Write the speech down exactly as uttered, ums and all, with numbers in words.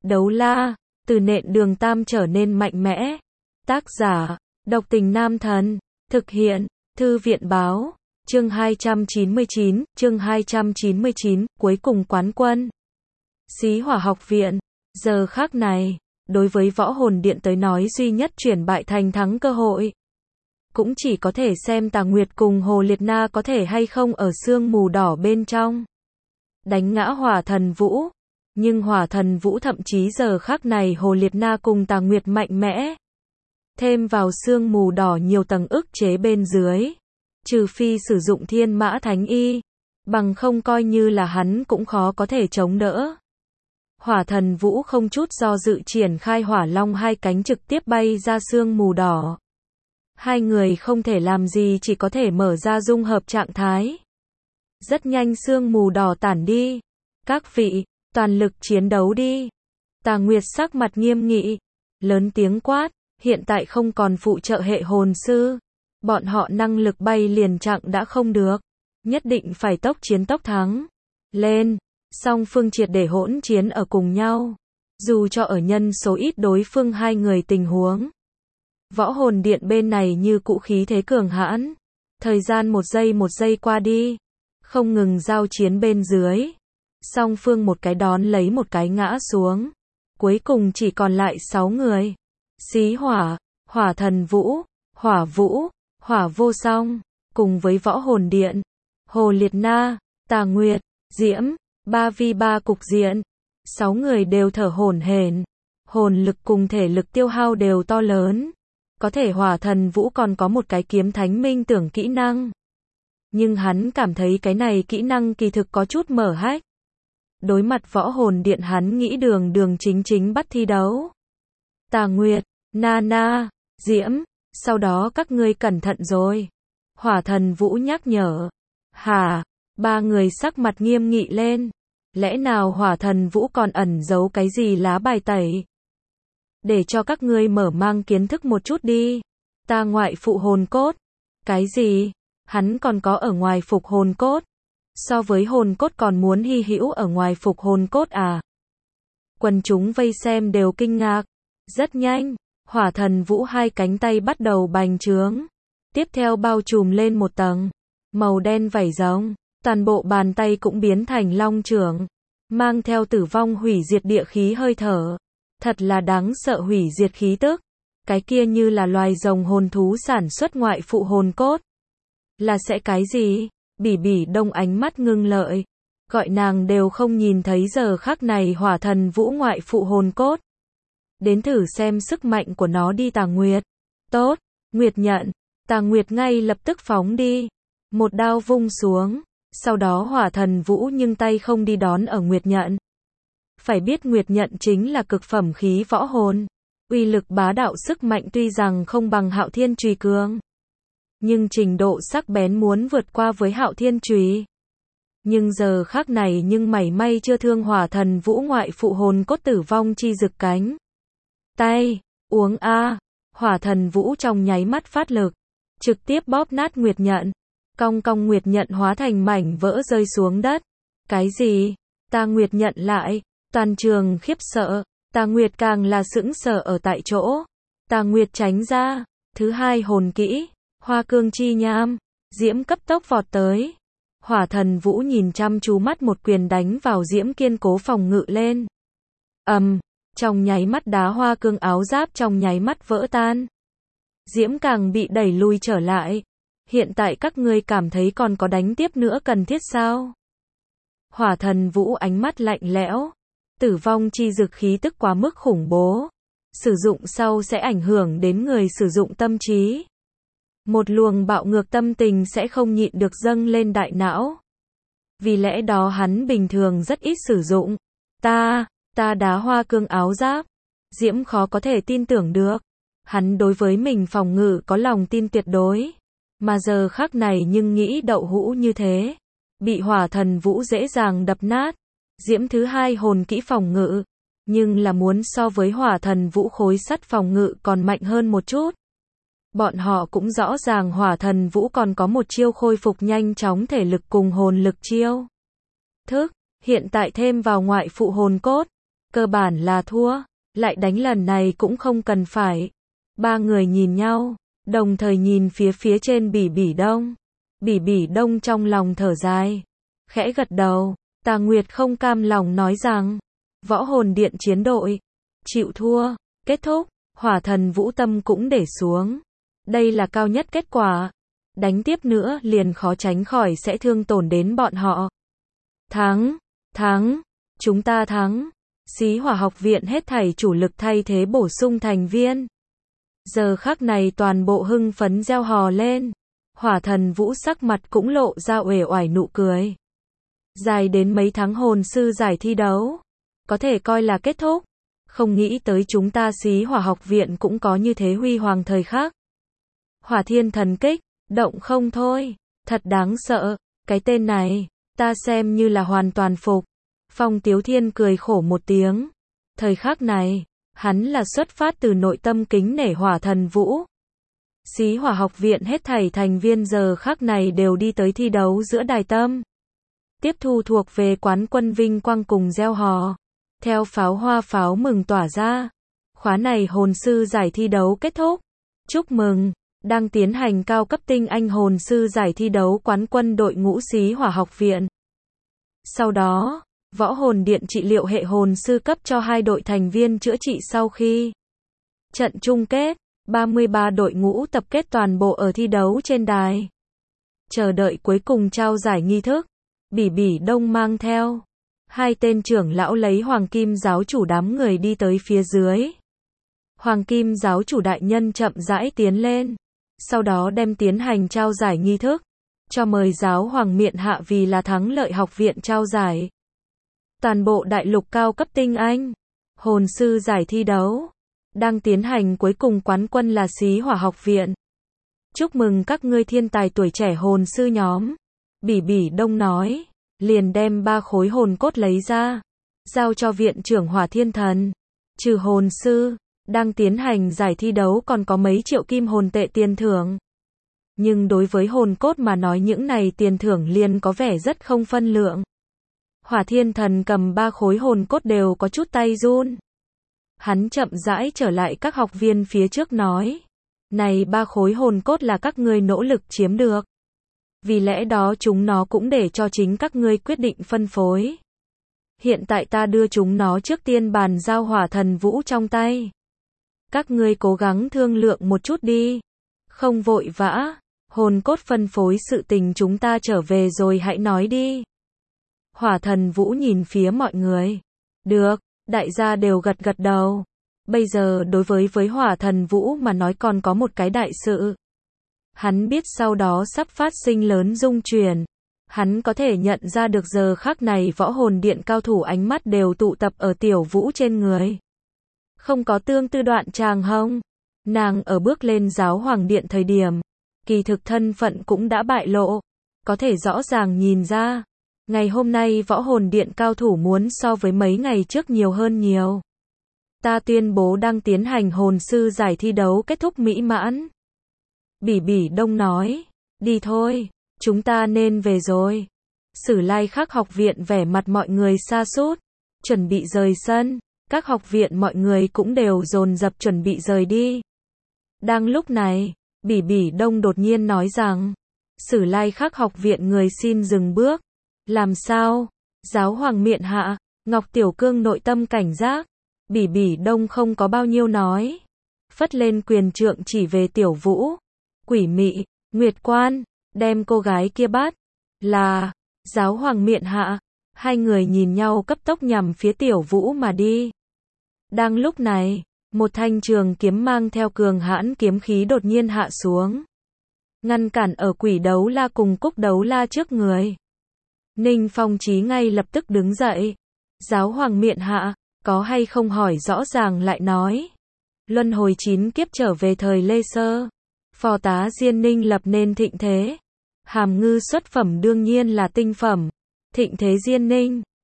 Đấu la, từ nện đường tam trở nên mạnh mẽ. Tác giả, độc tình nam thần. Thực hiện, thư viện báo. Chương hai trăm chín mươi chín, chương hai trăm chín mươi chín, cuối cùng quán quân. Xí Hỏa học viện, giờ khắc này, đối với Võ Hồn Điện tới nói duy nhất chuyển bại thành thắng cơ hội. Cũng chỉ có thể xem Tà Nguyệt cùng Hồ Liệt Na có thể hay không ở sương mù đỏ bên trong đánh ngã Hỏa Thần Vũ. Nhưng Hỏa Thần Vũ thậm chí giờ khắc này Hồ Liệt Na cùng Tà Nguyệt mạnh mẽ. Thêm vào sương mù đỏ nhiều tầng ức chế bên dưới. Trừ phi sử dụng Thiên Mã Thánh Y. Bằng không coi như là hắn cũng khó có thể chống đỡ. Hỏa Thần Vũ không chút do dự triển khai Hỏa Long hai cánh trực tiếp bay ra sương mù đỏ. Hai người không thể làm gì chỉ có thể mở ra dung hợp trạng thái. Rất nhanh sương mù đỏ tản đi. Các vị, toàn lực chiến đấu đi. Tà Nguyệt sắc mặt nghiêm nghị. Lớn tiếng quát, hiện tại không còn phụ trợ hệ hồn sư. Bọn họ năng lực bay liền chặng đã không được. Nhất định phải tốc chiến tốc thắng. Lên, song phương triệt để hỗn chiến ở cùng nhau. Dù cho ở nhân số ít đối phương hai người tình huống. Võ Hồn Điện bên này như cũ khí thế cường hãn. Thời gian một giây một giây qua đi. Không ngừng giao chiến bên dưới. Song phương một cái đón lấy một cái ngã xuống. Cuối cùng chỉ còn lại sáu người. Xí Hỏa, Hỏa Thần Vũ, Hỏa Vũ, Hỏa Vô Song, cùng với Võ Hồn Điện, Hồ Liệt Na, Tà Nguyệt, Diễm, ba vi ba cục diện. Sáu người đều thở hổn hển. Hồn lực cùng thể lực tiêu hao đều to lớn. Có thể Hỏa Thần Vũ còn có một cái kiếm thánh minh tưởng kỹ năng. Nhưng hắn cảm thấy cái này kỹ năng kỳ thực có chút mở hách. Đối mặt Võ Hồn Điện hắn nghĩ đường đường chính chính bắt thi đấu. Tà Nguyệt, Na Na, Diễm, sau đó các ngươi cẩn thận rồi. Hỏa Thần Vũ nhắc nhở. Hả, ba người sắc mặt nghiêm nghị lên. Lẽ nào Hỏa Thần Vũ còn ẩn giấu cái gì lá bài tẩy? Để cho các ngươi mở mang kiến thức một chút đi. Ta ngoại phụ hồn cốt. Cái gì? Hắn còn có ở ngoài phục hồn cốt. So với hồn cốt còn muốn hy hữu ở ngoài phục hồn cốt à? Quần chúng vây xem đều kinh ngạc. Rất nhanh, Hỏa Thần Vũ hai cánh tay bắt đầu bành trướng. Tiếp theo bao trùm lên một tầng màu đen vảy rồng, toàn bộ bàn tay cũng biến thành long chưởng, mang theo tử vong hủy diệt địa khí hơi thở. Thật là đáng sợ hủy diệt khí tức. Cái kia như là loài rồng hồn thú sản xuất ngoại phụ hồn cốt. Là sẽ cái gì? Bỉ Bỉ Đông ánh mắt ngưng lợi. Gọi nàng đều không nhìn thấy giờ khắc này Hỏa Thần Vũ ngoại phụ hồn cốt. Đến thử xem sức mạnh của nó đi Tà Nguyệt. Tốt, Nguyệt nhận. Tà Nguyệt ngay lập tức phóng đi. Một đao vung xuống. Sau đó Hỏa Thần Vũ nhưng tay không đi đón ở Nguyệt nhận. Phải biết Nguyệt nhận chính là cực phẩm khí võ hồn. Uy lực bá đạo sức mạnh tuy rằng không bằng Hạo Thiên Chùy cường. Nhưng trình độ sắc bén muốn vượt qua với Hạo Thiên Chùy. Nhưng giờ khắc này nhưng mảy may chưa thương Hỏa Thần Vũ ngoại phụ hồn cốt tử vong chi rực cánh. Tay, uống a. Hỏa Thần Vũ trong nháy mắt phát lực. Trực tiếp bóp nát Nguyệt nhận. Cong cong Nguyệt nhận hóa thành mảnh vỡ rơi xuống đất. Cái gì? Ta Nguyệt nhận lại. Toàn trường khiếp sợ. Tà Nguyệt càng là sững sờ ở tại chỗ. Tà Nguyệt tránh ra. Thứ hai hồn kỹ. Hoa cương chi nham. Diễm cấp tốc vọt tới. Hỏa Thần Vũ nhìn chăm chú mắt một quyền đánh vào Diễm kiên cố phòng ngự lên. Ầm, um, trong nháy mắt đá hoa cương áo giáp trong nháy mắt vỡ tan. Diễm càng bị đẩy lui trở lại. Hiện tại các ngươi cảm thấy còn có đánh tiếp nữa cần thiết sao? Hỏa Thần Vũ ánh mắt lạnh lẽo. Tử vong chi dực khí tức quá mức khủng bố. Sử dụng sau sẽ ảnh hưởng đến người sử dụng tâm trí. Một luồng bạo ngược tâm tình sẽ không nhịn được dâng lên đại não. Vì lẽ đó hắn bình thường rất ít sử dụng. Ta, ta đá hoa cương áo giáp. Diễm khó có thể tin tưởng được. Hắn đối với mình phòng ngự có lòng tin tuyệt đối. Mà giờ khắc này nhưng nghĩ đậu hũ như thế. Bị Hỏa Thần Vũ dễ dàng đập nát. Diễm thứ hai hồn kỹ phòng ngự. Nhưng là muốn so với Hỏa Thần Vũ khối sắt phòng ngự còn mạnh hơn một chút. Bọn họ cũng rõ ràng Hỏa Thần Vũ còn có một chiêu khôi phục nhanh chóng thể lực cùng hồn lực chiêu thức. Hiện tại thêm vào ngoại phụ hồn cốt. cơ bản là thua, lại đánh lần này cũng không cần phải. Ba người nhìn nhau, đồng thời nhìn phía phía trên Bỉ Bỉ Đông. Bỉ Bỉ Đông trong lòng thở dài, khẽ gật đầu. Tà Nguyệt không cam lòng nói rằng, võ hồn điện chiến đội, chịu thua, kết thúc, Hỏa Thần Vũ tâm cũng để xuống. Đây là cao nhất kết quả. Đánh tiếp nữa liền khó tránh khỏi sẽ thương tổn đến bọn họ. Thắng, thắng, chúng ta thắng. Xí Hỏa học viện hết thảy chủ lực thay thế bổ sung thành viên. Giờ khắc này toàn bộ hưng phấn reo hò lên. Hỏa Thần Vũ sắc mặt cũng lộ ra uể oải nụ cười. Dài đến mấy tháng hồn sư giải thi đấu, có thể coi là kết thúc. Không nghĩ tới chúng ta Xí Hỏa học viện cũng có như thế huy hoàng thời khắc. Hỏa Thiên Thần Kích, động không thôi, thật đáng sợ, cái tên này, ta xem như là hoàn toàn phục. Phong Tiếu Thiên cười khổ một tiếng. Thời khắc này, hắn là xuất phát từ nội tâm kính nể Hỏa Thần Vũ. Xí Hỏa học viện hết thảy thành viên giờ khắc này đều đi tới thi đấu giữa đài tâm. Tiếp thu thuộc về quán quân vinh quang cùng gieo hò. Theo pháo hoa pháo mừng tỏa ra. Khóa này hồn sư giải thi đấu kết thúc. Chúc mừng, đang tiến hành cao cấp tinh anh hồn sư giải thi đấu quán quân đội ngũ Xí Hỏa học viện. Sau đó, võ hồn điện trị liệu hệ hồn sư cấp cho hai đội thành viên chữa trị sau khi trận chung kết, ba mươi ba đội ngũ tập kết toàn bộ ở thi đấu trên đài. Chờ đợi cuối cùng trao giải nghi thức, Bỉ Bỉ Đông mang theo hai tên trưởng lão lấy Hoàng Kim giáo chủ đám người đi tới phía dưới. Hoàng Kim giáo chủ đại nhân chậm rãi tiến lên, sau đó đem tiến hành trao giải nghi thức, cho mời giáo hoàng miện hạ vì là thắng lợi học viện trao giải. Toàn bộ đại lục cao cấp tinh anh, hồn sư giải thi đấu, đang tiến hành cuối cùng quán quân là Xí Hỏa học viện. Chúc mừng các ngươi thiên tài tuổi trẻ hồn sư nhóm. Bỉ Bỉ Đông nói, liền đem ba khối hồn cốt lấy ra, giao cho viện trưởng Hỏa Thiên Thần. Trừ hồn sư, đang tiến hành giải thi đấu còn có mấy triệu kim hồn tệ tiền thưởng. Nhưng đối với hồn cốt mà nói những này tiền thưởng liền có vẻ rất không phân lượng. Hỏa Thiên Thần cầm ba khối hồn cốt đều có chút tay run. Hắn chậm rãi trở lại các học viên phía trước nói, này ba khối hồn cốt là các ngươi nỗ lực chiếm được. Vì lẽ đó chúng nó cũng để cho chính các ngươi quyết định phân phối. Hiện tại ta đưa chúng nó trước tiên bàn giao Hỏa Thần Vũ trong tay. Các ngươi cố gắng thương lượng một chút đi. Không vội vã, hồn cốt phân phối sự tình chúng ta trở về rồi hãy nói đi. Hỏa Thần Vũ nhìn phía mọi người. Được, đại gia đều gật gật đầu. Bây giờ đối với với Hỏa Thần Vũ mà nói còn có một cái đại sự. Hắn biết sau đó sắp phát sinh lớn rung chuyển. Hắn có thể nhận ra được giờ khắc này võ hồn điện cao thủ ánh mắt đều tụ tập ở Tiểu Vũ trên người. Không có tương tư đoạn tràng hông. Nàng ở bước lên giáo hoàng điện thời điểm, kỳ thực thân phận cũng đã bại lộ. Có thể rõ ràng nhìn ra, ngày hôm nay võ hồn điện cao thủ muốn so với mấy ngày trước nhiều hơn nhiều. Ta tuyên bố đang tiến hành hồn sư giải thi đấu kết thúc mỹ mãn. Bỉ Bỉ Đông nói, đi thôi, chúng ta nên về rồi. Sử Lai Khắc học viện vẻ mặt mọi người sa sút, chuẩn bị rời sân, các học viện mọi người cũng đều dồn dập chuẩn bị rời đi. Đang lúc này, Bỉ Bỉ Đông đột nhiên nói rằng, Sử Lai Khắc học viện người xin dừng bước. Làm sao? Giáo hoàng miện hạ, Ngọc Tiểu Cương nội tâm cảnh giác. Bỉ Bỉ Đông không có bao nhiêu nói. Phất lên quyền trượng chỉ về Tiểu Vũ. Quỷ mị, Nguyệt Quan, đem cô gái kia bắt. Là, giáo hoàng miện hạ. Hai người nhìn nhau cấp tốc nhằm phía Tiểu Vũ mà đi. Đang lúc này, một thanh trường kiếm mang theo cường hãn kiếm khí đột nhiên hạ xuống. Ngăn cản ở Quỷ Đấu La cùng Cúc Đấu La trước người. Ninh Phong Chí ngay lập tức đứng dậy. Giáo hoàng miện hạ, có hay không hỏi rõ ràng lại nói. Luân hồi chín kiếp trở về thời Lê Sơ. Phò tá Diên Ninh lập nên thịnh thế. Hàm ngư xuất phẩm đương nhiên là tinh phẩm. Thịnh thế Diên Ninh,